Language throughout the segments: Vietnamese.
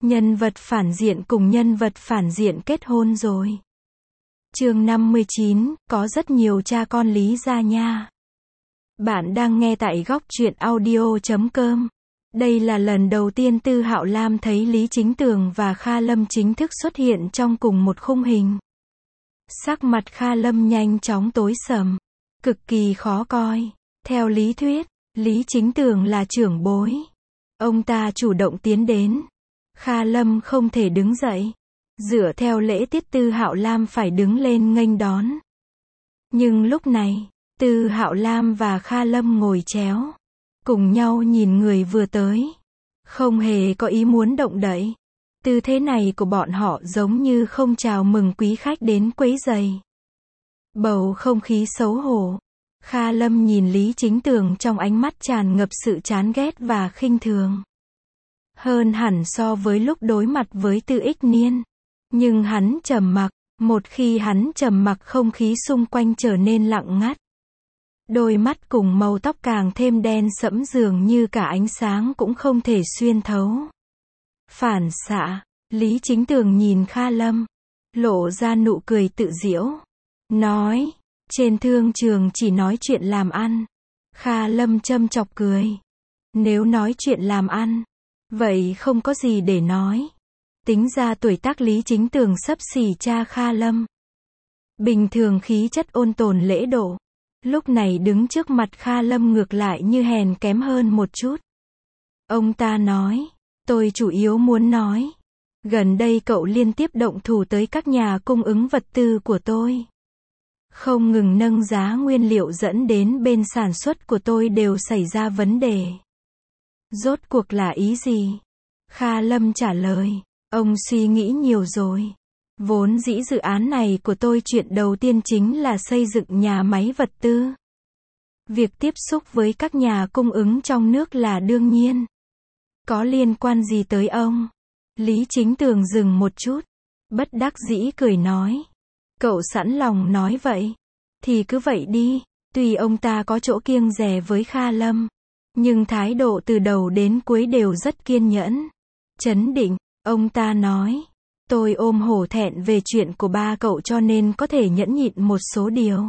Nhân vật phản diện cùng nhân vật phản diện kết hôn rồi. Chương 59, có rất nhiều cha con Lý gia nha. Bạn đang nghe tại góc truyện audio.com. Đây là lần đầu tiên Tư Hạo Lam thấy Lý Chính Tường và Kha Lâm chính thức xuất hiện trong cùng một khung hình. Sắc mặt Kha Lâm nhanh chóng tối sầm, cực kỳ khó coi. Theo lý thuyết, Lý Chính Tường là trưởng bối. Ông ta chủ động tiến đến. Kha Lâm không thể đứng dậy. Dựa theo lễ tiết Tư Hạo Lam phải đứng lên nghênh đón. Nhưng lúc này, Tư Hạo Lam và Kha Lâm ngồi chéo, cùng nhau nhìn người vừa tới. Không hề có ý muốn động đậy. Tư thế này của bọn họ giống như không chào mừng quý khách đến quấy rầy. Bầu không khí xấu hổ. Kha Lâm nhìn Lý Chính Tường trong ánh mắt tràn ngập sự chán ghét và khinh thường. Hơn hẳn so với lúc đối mặt với Tư Ích Niên. Nhưng hắn trầm mặc, một khi hắn trầm mặc không khí xung quanh trở nên lặng ngắt. Đôi mắt cùng màu tóc càng thêm đen sẫm dường như cả ánh sáng cũng không thể xuyên thấu. Phản xạ, Lý Chính Tường nhìn Kha Lâm, lộ ra nụ cười tự giễu. Nói, trên thương trường chỉ nói chuyện làm ăn. Kha Lâm châm chọc cười. Nếu nói chuyện làm ăn, vậy không có gì để nói. Tính ra tuổi tác Lý Chính Tường xấp xỉ cha Kha Lâm. Bình thường khí chất ôn tồn lễ độ. Lúc này đứng trước mặt Kha Lâm ngược lại như hèn kém hơn một chút. Ông ta nói, tôi chủ yếu muốn nói. Gần đây cậu liên tiếp động thủ tới các nhà cung ứng vật tư của tôi. Không ngừng nâng giá nguyên liệu dẫn đến bên sản xuất của tôi đều xảy ra vấn đề. Rốt cuộc là ý gì? Kha Lâm trả lời, ông suy nghĩ nhiều rồi. Vốn dĩ dự án này của tôi chuyện đầu tiên chính là xây dựng nhà máy vật tư. Việc tiếp xúc với các nhà cung ứng trong nước là đương nhiên. Có liên quan gì tới ông? Lý Chính Tường dừng một chút, bất đắc dĩ cười nói. Cậu sẵn lòng nói vậy, thì cứ vậy đi. Tuy ông ta có chỗ kiêng dè với Kha Lâm, nhưng thái độ từ đầu đến cuối đều rất kiên nhẫn, trấn định. Ông ta nói, tôi ôm hổ thẹn về chuyện của ba cậu cho nên có thể nhẫn nhịn một số điều.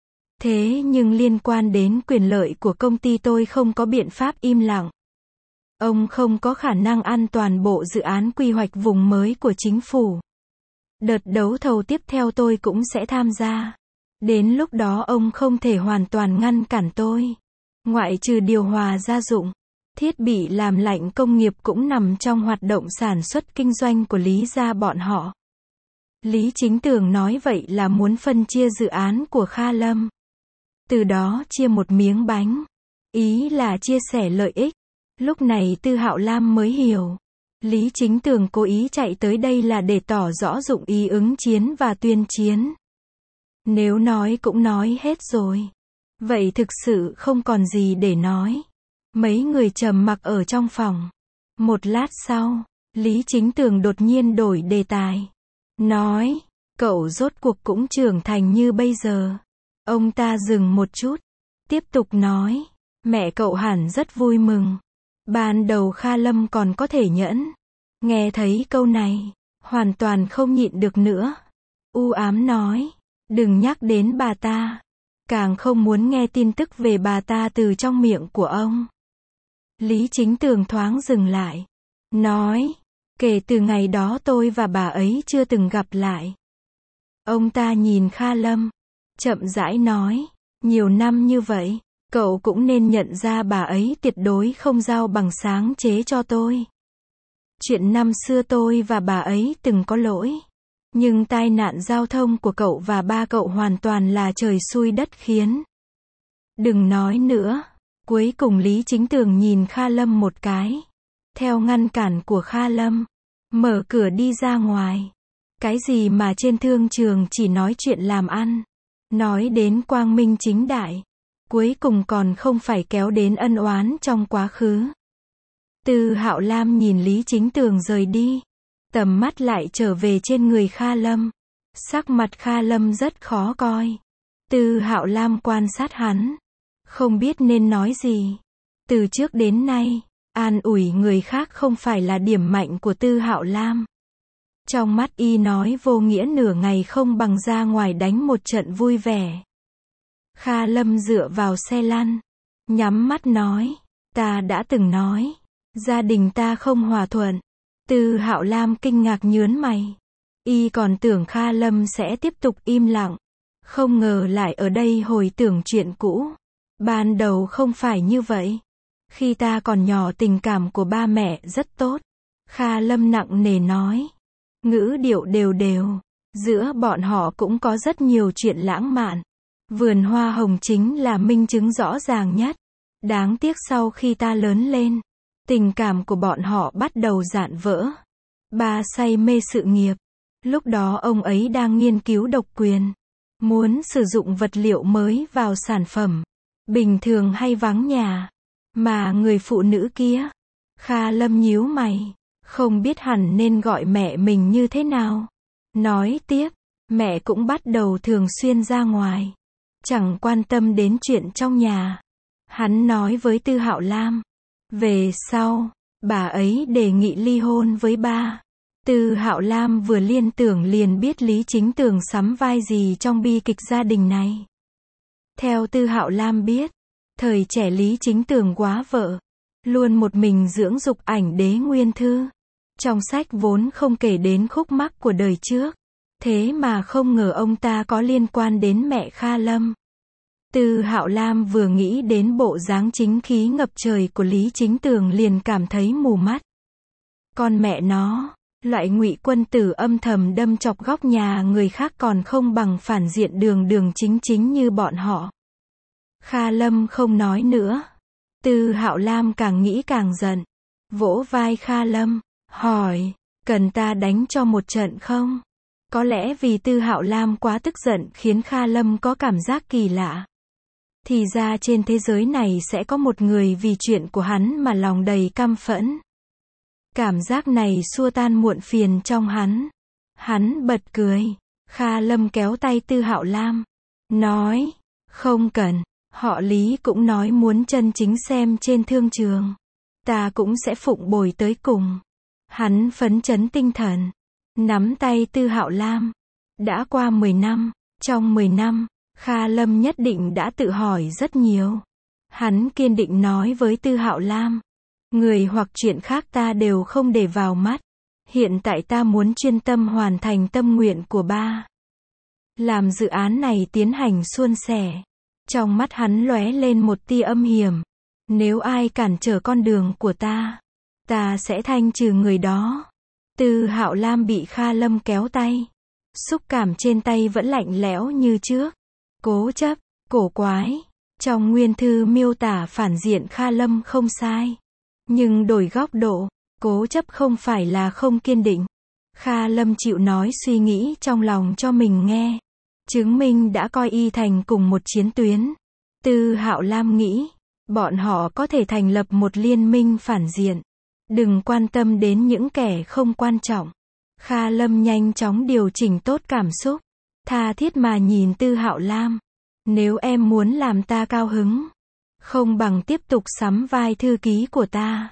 Thế nhưng liên quan đến quyền lợi của công ty tôi không có biện pháp im lặng. Ông không có khả năng ăn toàn bộ dự án quy hoạch vùng mới của chính phủ. Đợt đấu thầu tiếp theo tôi cũng sẽ tham gia. Đến lúc đó ông không thể hoàn toàn ngăn cản tôi. Ngoại trừ điều hòa gia dụng, thiết bị làm lạnh công nghiệp cũng nằm trong hoạt động sản xuất kinh doanh của Lý gia bọn họ. Lý Chính Tường nói vậy là muốn phân chia dự án của Kha Lâm. Từ đó chia một miếng bánh. Ý là chia sẻ lợi ích. Lúc này Tư Hạo Lam mới hiểu. Lý Chính Tường cố ý chạy tới đây là để tỏ rõ dụng ý ứng chiến và tuyên chiến. Nếu nói cũng nói hết rồi. Vậy thực sự không còn gì để nói. Mấy người trầm mặc ở trong phòng. Một lát sau, Lý Chính Tường đột nhiên đổi đề tài. Nói, cậu rốt cuộc cũng trưởng thành như bây giờ. Ông ta dừng một chút, tiếp tục nói, mẹ cậu hẳn rất vui mừng. Ban đầu Kha Lâm còn có thể nhẫn. Nghe thấy câu này, hoàn toàn không nhịn được nữa. U ám nói, đừng nhắc đến bà ta. Càng không muốn nghe tin tức về bà ta từ trong miệng của ông. Lý Chính Tường thoáng dừng lại. Nói, kể từ ngày đó tôi và bà ấy chưa từng gặp lại. Ông ta nhìn Kha Lâm, chậm rãi nói, nhiều năm như vậy, cậu cũng nên nhận ra bà ấy tuyệt đối không giao bằng sáng chế cho tôi. Chuyện năm xưa tôi và bà ấy từng có lỗi. Nhưng tai nạn giao thông của cậu và ba cậu hoàn toàn là trời xui đất khiến. Đừng nói nữa. Cuối cùng Lý Chính Tường nhìn Kha Lâm một cái. Theo ngăn cản của Kha Lâm, mở cửa đi ra ngoài. Cái gì mà trên thương trường chỉ nói chuyện làm ăn. Nói đến quang minh chính đại. Cuối cùng còn không phải kéo đến ân oán trong quá khứ. Tư Hạo Lam nhìn Lý Chính Tường rời đi. Tầm mắt lại trở về trên người Kha Lâm. Sắc mặt Kha Lâm rất khó coi. Tư Hạo Lam quan sát hắn. Không biết nên nói gì. Từ trước đến nay, An ủi người khác không phải là điểm mạnh của Tư Hạo Lam. Trong mắt y nói vô nghĩa nửa ngày không bằng ra ngoài đánh một trận vui vẻ. Kha Lâm dựa vào xe lăn, nhắm mắt nói, ta đã từng nói, gia đình ta không hòa thuận. Tư Hạo Lam kinh ngạc nhướng mày. Y còn tưởng Kha Lâm sẽ tiếp tục im lặng, không ngờ lại ở đây hồi tưởng chuyện cũ. Ban đầu không phải như vậy. Khi ta còn nhỏ tình cảm của ba mẹ rất tốt. Kha Lâm nặng nề nói. Ngữ điệu đều đều. Giữa bọn họ cũng có rất nhiều chuyện lãng mạn. Vườn hoa hồng chính là minh chứng rõ ràng nhất. Đáng tiếc sau khi ta lớn lên, tình cảm của bọn họ bắt đầu rạn vỡ. Ba say mê sự nghiệp. Lúc đó ông ấy đang nghiên cứu độc quyền. Muốn sử dụng vật liệu mới vào sản phẩm. Bình thường hay vắng nhà. Mà người phụ nữ kia. Kha Lâm nhíu mày. Không biết hẳn nên gọi mẹ mình như thế nào. Nói tiếp. Mẹ cũng bắt đầu thường xuyên ra ngoài. Chẳng quan tâm đến chuyện trong nhà. Hắn nói với Tư Hạo Lam. Về sau, bà ấy đề nghị ly hôn với ba. Tư Hạo Lam vừa liên tưởng liền biết Lý Chính Tường sắm vai gì trong bi kịch gia đình này. Theo Tư Hạo Lam biết, thời trẻ Lý Chính Tường quá vợ, luôn một mình dưỡng dục ảnh đế nguyên thư. Trong sách vốn không kể đến khúc mắc của đời trước, thế mà không ngờ ông ta có liên quan đến mẹ Kha Lâm. Tư Hạo Lam vừa nghĩ đến bộ dáng chính khí ngập trời của Lý Chính Tường liền cảm thấy mù mắt. Con mẹ nó, loại ngụy quân tử âm thầm đâm chọc góc nhà người khác còn không bằng phản diện đường đường chính chính như bọn họ. Kha Lâm không nói nữa. Tư Hạo Lam càng nghĩ càng giận. Vỗ vai Kha Lâm, hỏi, cần ta đánh cho một trận không? Có lẽ vì Tư Hạo Lam quá tức giận khiến Kha Lâm có cảm giác kỳ lạ. Thì ra trên thế giới này sẽ có một người vì chuyện của hắn mà lòng đầy căm phẫn. Cảm giác này xua tan muộn phiền trong hắn. Hắn bật cười. Kha Lâm kéo tay Tư Hạo Lam. Nói, không cần. Họ Lý cũng nói muốn chân chính xem trên thương trường. Ta cũng sẽ phụng bồi tới cùng. Hắn phấn chấn tinh thần. Nắm tay Tư Hạo Lam. Đã qua 10 năm. Trong 10 năm, Kha Lâm nhất định đã tự hỏi rất nhiều. Hắn kiên định nói với Tư Hạo Lam. Người hoặc chuyện khác ta đều không để vào mắt. Hiện tại ta muốn chuyên tâm hoàn thành tâm nguyện của ba. Làm dự án này tiến hành suôn sẻ. Trong mắt hắn lóe lên một tia âm hiểm. Nếu ai cản trở con đường của ta sẽ thanh trừ người đó. Tư Hạo Lam bị Kha Lâm kéo tay. Xúc cảm trên tay vẫn lạnh lẽo như trước. Cố chấp, cổ quái. Trong nguyên thư miêu tả phản diện Kha Lâm không sai. Nhưng đổi góc độ, cố chấp không phải là không kiên định. Kha Lâm chịu nói suy nghĩ trong lòng cho mình nghe. Chứng minh đã coi y thành cùng một chiến tuyến. Tư Hạo Lam nghĩ, bọn họ có thể thành lập một liên minh phản diện. Đừng quan tâm đến những kẻ không quan trọng. Kha Lâm nhanh chóng điều chỉnh tốt cảm xúc. Tha thiết mà nhìn Tư Hạo Lam. Nếu em muốn làm ta cao hứng, không bằng tiếp tục sắm vai thư ký của ta.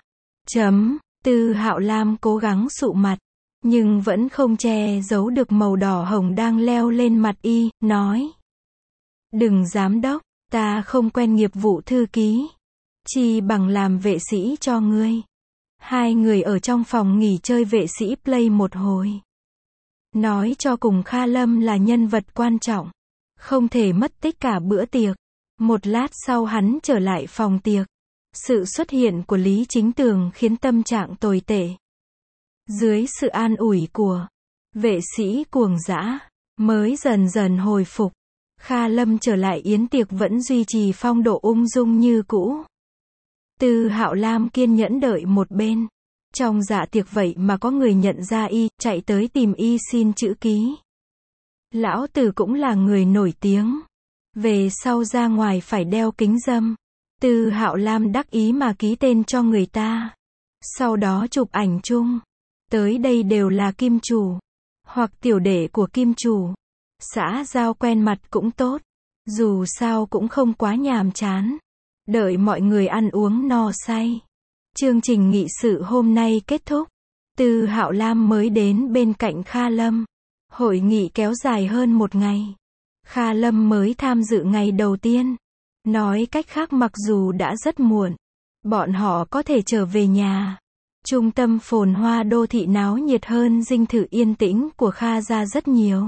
Tư Hạo Lam cố gắng sụ mặt, nhưng vẫn không che giấu được màu đỏ hồng đang leo lên mặt y, nói. Đừng giám đốc, ta không quen nghiệp vụ thư ký. Chi bằng làm vệ sĩ cho ngươi. Hai người ở trong phòng nghỉ chơi vệ sĩ play một hồi. Nói cho cùng Kha Lâm là nhân vật quan trọng. Không thể mất tích cả bữa tiệc. Một lát sau hắn trở lại phòng tiệc. Sự xuất hiện của Lý Chính Tường khiến tâm trạng tồi tệ. Dưới sự an ủi của vệ sĩ cuồng dã, mới dần dần hồi phục. Kha Lâm trở lại yến tiệc vẫn duy trì phong độ ung dung như cũ. Tư Hạo Lam kiên nhẫn đợi một bên. Trong dạ tiệc vậy mà có người nhận ra y, chạy tới tìm y xin chữ ký. Lão Tử cũng là người nổi tiếng. Về sau ra ngoài phải đeo kính râm. Tư Hạo Lam đắc ý mà ký tên cho người ta. Sau đó chụp ảnh chung. Tới đây đều là kim chủ. Hoặc tiểu đệ của kim chủ. Xã giao quen mặt cũng tốt. Dù sao cũng không quá nhàm chán. Đợi mọi người ăn uống no say. Chương trình nghị sự hôm nay kết thúc. Từ Hạo Lam mới đến bên cạnh Kha Lâm. Hội nghị kéo dài hơn một ngày. Kha Lâm mới tham dự ngày đầu tiên. Nói cách khác, mặc dù đã rất muộn, bọn họ có thể trở về nhà. Trung tâm phồn hoa đô thị náo nhiệt hơn dinh thự yên tĩnh của Kha gia rất nhiều.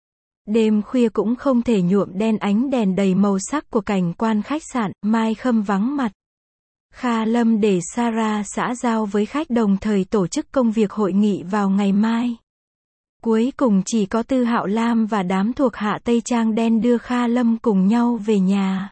Đêm khuya cũng không thể nhuộm đen ánh đèn đầy màu sắc của cảnh quan khách sạn. Mai Khâm vắng mặt. Kha Lâm để Sarah xã giao với khách, đồng thời tổ chức công việc hội nghị vào ngày mai. Cuối cùng chỉ có Tư Hạo Lam và đám thuộc hạ Tây Trang đen đưa Kha Lâm cùng nhau về nhà.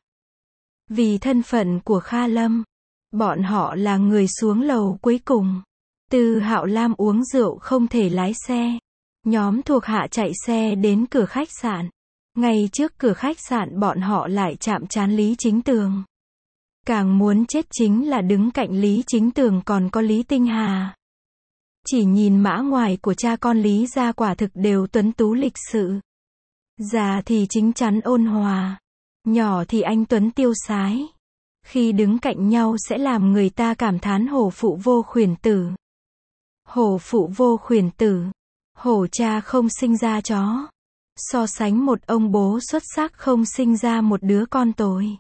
Vì thân phận của Kha Lâm, bọn họ là người xuống lầu cuối cùng. Tư Hạo Lam uống rượu không thể lái xe. Nhóm thuộc hạ chạy xe đến cửa khách sạn. Ngay trước cửa khách sạn bọn họ lại chạm trán Lý Chính Tường. Càng muốn chết chính là đứng cạnh Lý Chính Tường còn có Lý Tinh Hà. Chỉ nhìn mã ngoài của cha con Lý gia quả thực đều tuấn tú lịch sự. Già thì chính chắn ôn hòa, nhỏ thì anh tuấn tiêu sái. Khi đứng cạnh nhau sẽ làm người ta cảm thán hổ phụ vô khuyển tử. Hổ phụ vô khuyển tử. Hổ cha không sinh ra chó. So sánh một ông bố xuất sắc không sinh ra một đứa con tồi.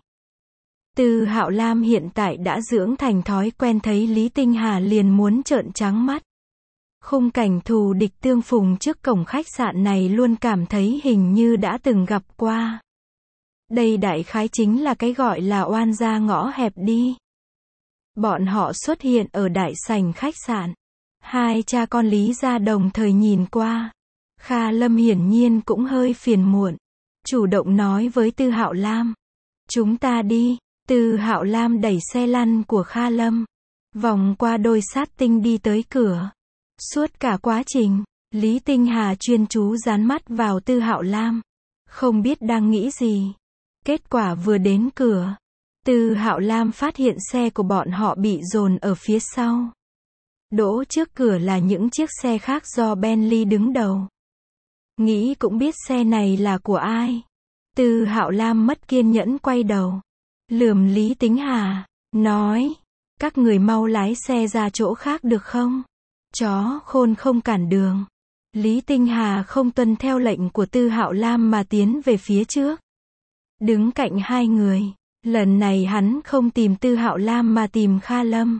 Tư Hạo Lam hiện tại đã dưỡng thành thói quen thấy Lý Tinh Hà liền muốn trợn trắng mắt. Khung cảnh thù địch tương phùng trước cổng khách sạn này luôn cảm thấy hình như đã từng gặp qua. Đây đại khái chính là cái gọi là oan gia ngõ hẹp đi. Bọn họ xuất hiện ở đại sảnh khách sạn. Hai cha con Lý gia đồng thời nhìn qua. Kha Lâm hiển nhiên cũng hơi phiền muộn. Chủ động nói với Tư Hạo Lam. Chúng ta đi. Tư Hạo Lam đẩy xe lăn của Kha Lâm. Vòng qua đôi sát tinh đi tới cửa. Suốt cả quá trình, Lý Tinh Hà chuyên chú dán mắt vào Tư Hạo Lam. Không biết đang nghĩ gì. Kết quả vừa đến cửa, Tư Hạo Lam phát hiện xe của bọn họ bị dồn ở phía sau. Đỗ trước cửa là những chiếc xe khác do Bentley đứng đầu. Nghĩ cũng biết xe này là của ai. Tư Hạo Lam mất kiên nhẫn quay đầu. Lườm Lý Tinh Hà, nói, các người mau lái xe ra chỗ khác được không? Chó khôn không cản đường. Lý Tinh Hà không tuân theo lệnh của Tư Hạo Lam mà tiến về phía trước. Đứng cạnh hai người. Lần này hắn không tìm Tư Hạo Lam mà tìm Kha Lâm.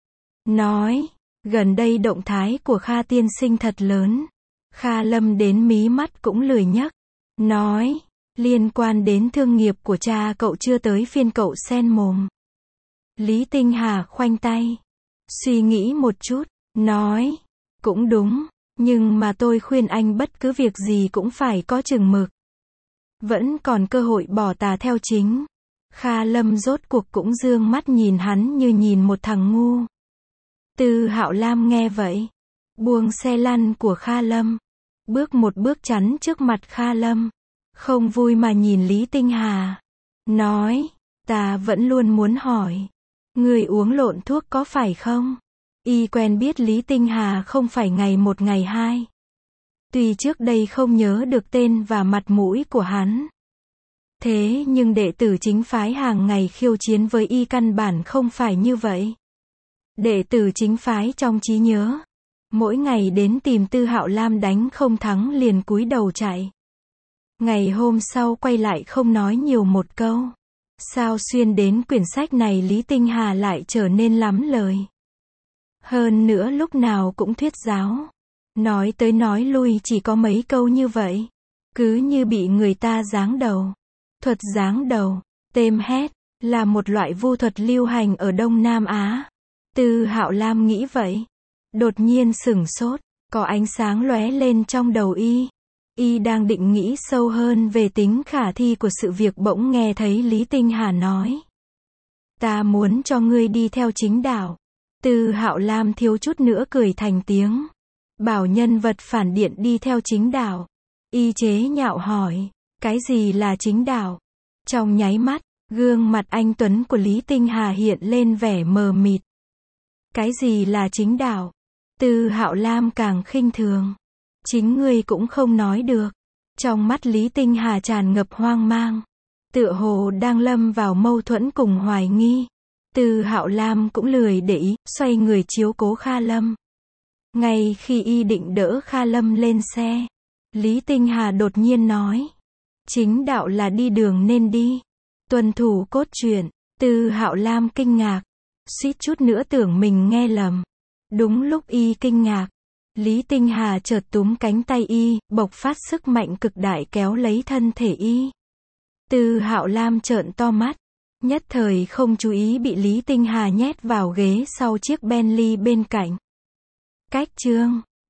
Nói, gần đây động thái của Kha tiên sinh thật lớn. Kha Lâm đến mí mắt cũng lười nhắc. Nói, liên quan đến thương nghiệp của cha cậu chưa tới phiên cậu xen mồm. Lý Tinh Hà khoanh tay. Suy nghĩ một chút. Nói, cũng đúng, nhưng mà tôi khuyên anh bất cứ việc gì cũng phải có chừng mực. Vẫn còn cơ hội bỏ tà theo chính. Kha Lâm rốt cuộc cũng dương mắt nhìn hắn như nhìn một thằng ngu. Tư Hạo Lam nghe vậy, buông xe lăn của Kha Lâm, bước một bước chắn trước mặt Kha Lâm. Không vui mà nhìn Lý Tinh Hà. Nói, ta vẫn luôn muốn hỏi. Người uống lộn thuốc có phải không? Y quen biết Lý Tinh Hà không phải ngày một ngày hai. Tuy trước đây không nhớ được tên và mặt mũi của hắn. Thế nhưng đệ tử chính phái hàng ngày khiêu chiến với Y căn bản không phải như vậy. Đệ tử chính phái trong trí nhớ. Mỗi ngày đến tìm Tư Hạo Lam đánh không thắng liền cúi đầu chạy. Ngày hôm sau quay lại không nói nhiều một câu. Sao xuyên đến quyển sách này Lý Tinh Hà lại trở nên lắm lời. Hơn nữa lúc nào cũng thuyết giáo. Nói tới nói lui chỉ có mấy câu như vậy. Cứ như bị người ta giáng đầu. Thuật giáng đầu, têm hét, là một loại vu thuật lưu hành ở Đông Nam Á. Tư Hạo Lam nghĩ vậy. Đột nhiên sửng sốt, có ánh sáng lóe lên trong đầu Y. Y đang định nghĩ sâu hơn về tính khả thi của sự việc bỗng nghe thấy Lý Tinh Hà nói. Ta muốn cho ngươi đi theo chính đạo. Tư Hạo Lam thiếu chút nữa cười thành tiếng. Bảo nhân vật phản điện đi theo chính đạo. Y chế nhạo hỏi, cái gì là chính đạo? Trong nháy mắt, gương mặt anh tuấn của Lý Tinh Hà hiện lên vẻ mờ mịt. Cái gì là chính đạo? Tư Hạo Lam càng khinh thường. Chính ngươi cũng không nói được. Trong mắt Lý Tinh Hà tràn ngập hoang mang. Tựa hồ đang lâm vào mâu thuẫn cùng hoài nghi. Từ Hạo Lam cũng lười để ý, xoay người chiếu cố Kha Lâm. Ngay khi y định đỡ Kha Lâm lên xe, Lý Tinh Hà đột nhiên nói. Chính đạo là đi đường nên đi. Tuân thủ cốt truyện. Từ Hạo Lam kinh ngạc. Suýt chút nữa tưởng mình nghe lầm. Đúng lúc y kinh ngạc, Lý Tinh Hà chợt túm cánh tay y, bộc phát sức mạnh cực đại kéo lấy thân thể y. Từ Hạo Lam trợn to mắt, nhất thời không chú ý bị Lý Tinh Hà nhét vào ghế sau chiếc Bentley bên cạnh. Cách chương